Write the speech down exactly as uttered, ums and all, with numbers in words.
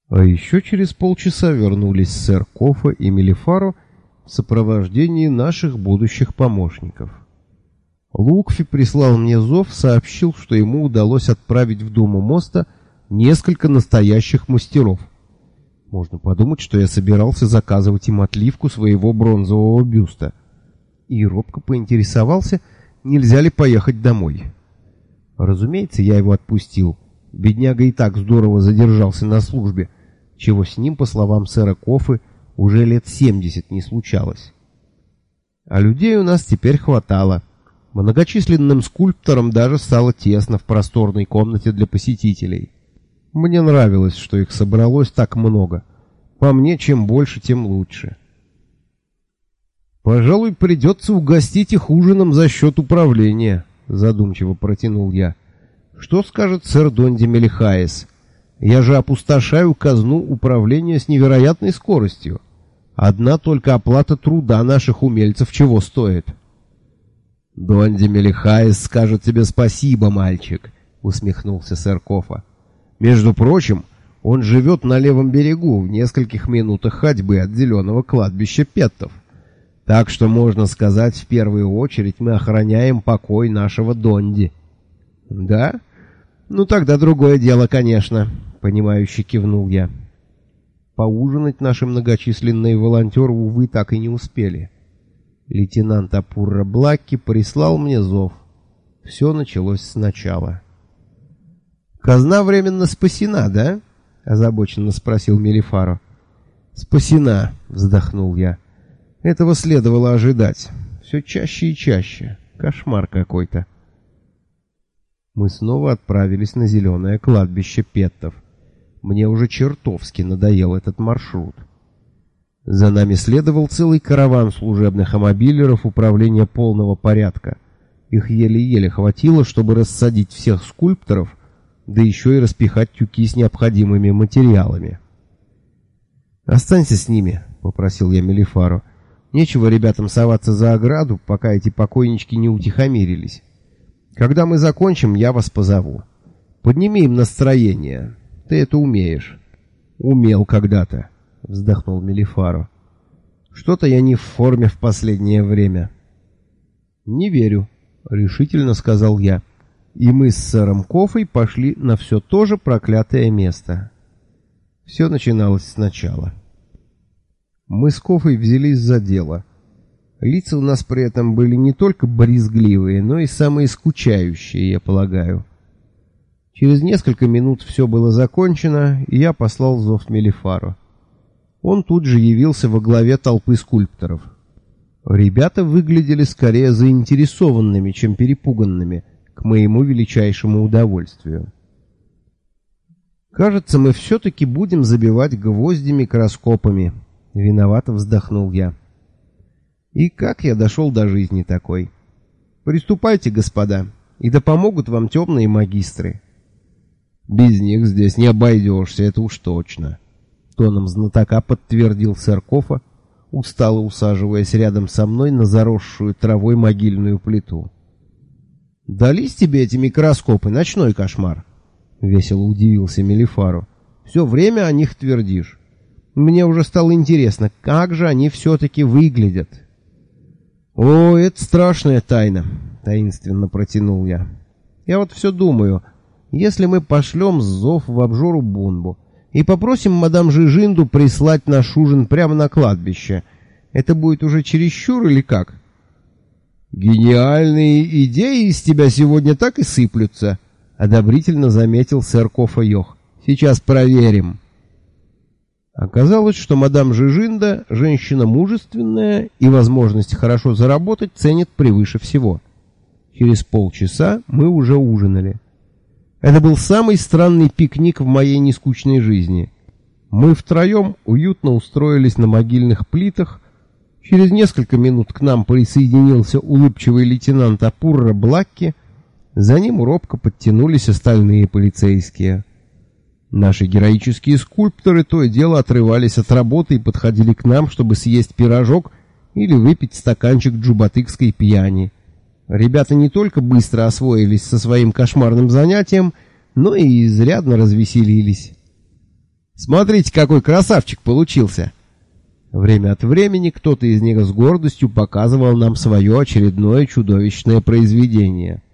А еще через полчаса вернулись сэр Кофа и Мелифаро в сопровождении наших будущих помощников. Лукфи прислал мне зов, сообщил, что ему удалось отправить в Думу моста несколько настоящих мастеров. Можно подумать, что я собирался заказывать им отливку своего бронзового бюста. И робко поинтересовался, нельзя ли поехать домой. Разумеется, я его отпустил. Бедняга и так здорово задержался на службе, чего с ним, по словам сэра Кофы, уже лет семьдесят не случалось. А людей у нас теперь хватало. Многочисленным скульпторам даже стало тесно в просторной комнате для посетителей. Мне нравилось, что их собралось так много. По мне, чем больше, тем лучше. «Пожалуй, придется угостить их ужином за счет управления», — задумчиво протянул я. «Что скажет сэр Донди Мелихаес? Я же опустошаю казну управления с невероятной скоростью. Одна только оплата труда наших умельцев чего стоит?» «Донди Мелихаес скажет тебе спасибо, мальчик», — усмехнулся сэр Кофа. «Между прочим, он живет на левом берегу, в нескольких минутах ходьбы от зеленого кладбища Петтов. Так что, можно сказать, в первую очередь мы охраняем покой нашего Донди». «Да? Ну тогда другое дело, конечно», — понимающе кивнул я. Поужинать наши многочисленные волонтеры, увы, так и не успели. Лейтенант Апурра Блакки прислал мне зов. Все началось сначала. «Казна временно спасена, да?» — озабоченно спросил Мелифаро. «Спасена», — вздохнул я. «Этого следовало ожидать. Все чаще и чаще. Кошмар какой-то». Мы снова отправились на зеленое кладбище Петтов. Мне уже чертовски надоел этот маршрут. За нами следовал целый караван служебных амобилеров управления полного порядка. Их еле-еле хватило, чтобы рассадить всех скульпторов, да еще и распихать тюки с необходимыми материалами. «Останься с ними», — попросил я Мелифаро. «Нечего ребятам соваться за ограду, пока эти покойнички не утихомирились. Когда мы закончим, я вас позову. Подними им настроение. Ты это умеешь». «Умел когда-то», — вздохнул Мелифаро. «Что-то я не в форме в последнее время». «Не верю», — решительно сказал я. И мы с сэром Кофой пошли на все то же проклятое место. Все начиналось сначала. Мы с Кофой взялись за дело. Лица у нас при этом были не только брезгливые, но и самые скучающие, я полагаю. Через несколько минут все было закончено, и я послал зов Мелифаро. Он тут же явился во главе толпы скульпторов. Ребята выглядели скорее заинтересованными, чем перепуганными, к моему величайшему удовольствию. «Кажется, мы все-таки будем забивать гвозди микроскопами», — виновато вздохнул я. И как я дошел до жизни такой? Приступайте, господа, и да помогут вам темные магистры. Без них здесь не обойдешься, это уж точно. Тоном знатока подтвердил сэр Кофа, устало усаживаясь рядом со мной на заросшую травой могильную плиту. «Дались тебе эти микроскопы, ночной кошмар?» — весело удивился Мелифаро. «Все время о них твердишь. Мне уже стало интересно, как же они все-таки выглядят». «О, это страшная тайна», — таинственно протянул я. «Я вот все думаю, если мы пошлем зов в обжору Бунбу и попросим мадам Жижинду прислать наш ужин прямо на кладбище, это будет уже чересчур или как?» «Гениальные идеи из тебя сегодня так и сыплются», — одобрительно заметил сэр Кофа Йох. «Сейчас проверим». Оказалось, что мадам Жижинда — женщина мужественная и возможность хорошо заработать ценит превыше всего. Через полчаса мы уже ужинали. Это был самый странный пикник в моей нескучной жизни. Мы втроем уютно устроились на могильных плитах. Через несколько минут к нам присоединился улыбчивый лейтенант Апурра Блакки. За ним робко подтянулись остальные полицейские. Наши героические скульпторы то и дело отрывались от работы и подходили к нам, чтобы съесть пирожок или выпить стаканчик джубатыкской пьяни. Ребята не только быстро освоились со своим кошмарным занятием, но и изрядно развеселились. Смотрите, какой красавчик получился!» Время от времени кто-то из них с гордостью показывал нам свое очередное чудовищное произведение.